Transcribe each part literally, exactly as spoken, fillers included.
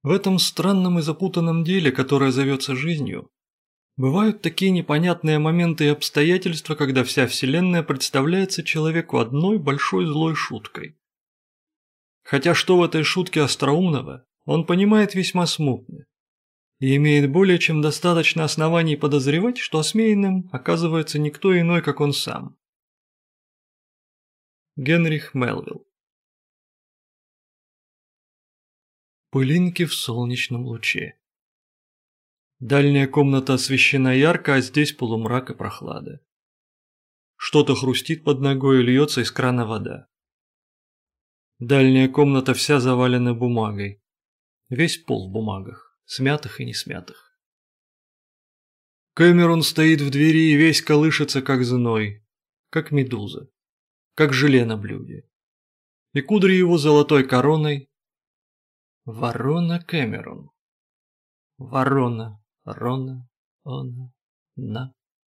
В этом странном и запутанном деле, которое зовется жизнью, бывают такие непонятные моменты и обстоятельства, когда вся Вселенная представляется человеку одной большой злой шуткой. Хотя что в этой шутке остроумного, он понимает весьма смутно и имеет более чем достаточно оснований подозревать, что осмеянным оказывается никто иной, как он сам. Генрих Мелвилл. Пылинки в солнечном луче. Дальняя комната освещена ярко, а здесь полумрак и прохлада. Что-то хрустит под ногой и льется из крана вода. Дальняя комната вся завалена бумагой. Весь пол в бумагах, смятых и не смятых. Кэмерон стоит в двери и весь колышется, как зной, как медуза, как желе на блюде. И кудри его золотой короной. Ворона Кэмерон. Ворона, Рона, она, на.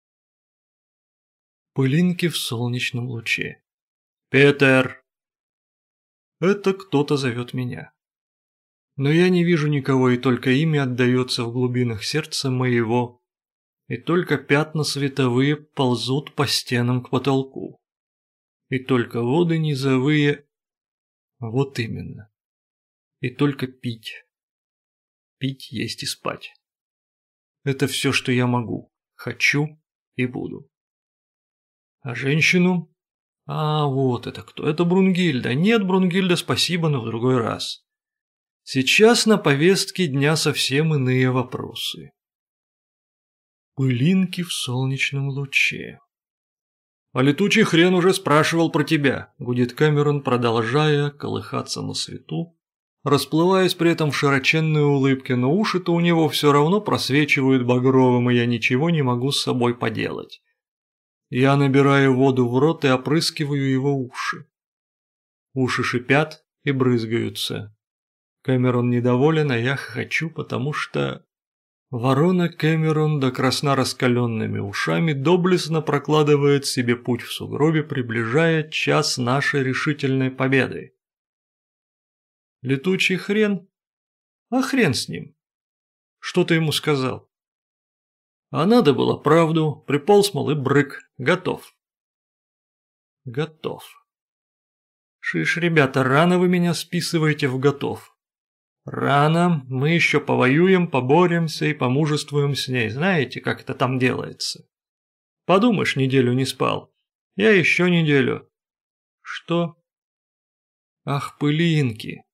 Пылинки в солнечном луче. «Петер!» Это кто-то зовет меня. Но я не вижу никого, и только имя отдается в глубинах сердца моего, и только пятна световые ползут по стенам к потолку, и только воды низовые... Вот именно. И только пить. Пить, есть и спать. Это все, что я могу, хочу и буду. А женщину? А, вот это кто. Это Брунгильда. Нет, Брунгильда, спасибо, но в другой раз. Сейчас на повестке дня совсем иные вопросы. Пылинки в солнечном луче. А летучий хрен уже спрашивал про тебя, гудит Кэмерон, продолжая колыхаться на свету, расплываясь при этом в широченной улыбке, но уши-то у него все равно просвечивают багровым, и я ничего не могу с собой поделать. Я набираю воду в рот и опрыскиваю его уши. Уши шипят и брызгаются. Кэмерон недоволен, а я хохочу, потому что... Ворона Кэмерон до красна раскаленными ушами доблестно прокладывает себе путь в сугробе, приближая час нашей решительной победы. Летучий хрен? А хрен с ним. Что ты ему сказал? А надо было правду, приполз мол и брык, готов. Готов. Шиш, ребята, рано вы меня списываете в готов. Рано, мы еще повоюем, поборемся и помужествуем с ней, знаете, как это там делается. Подумаешь, неделю не спал, я еще неделю. Что? Ах, пылинки.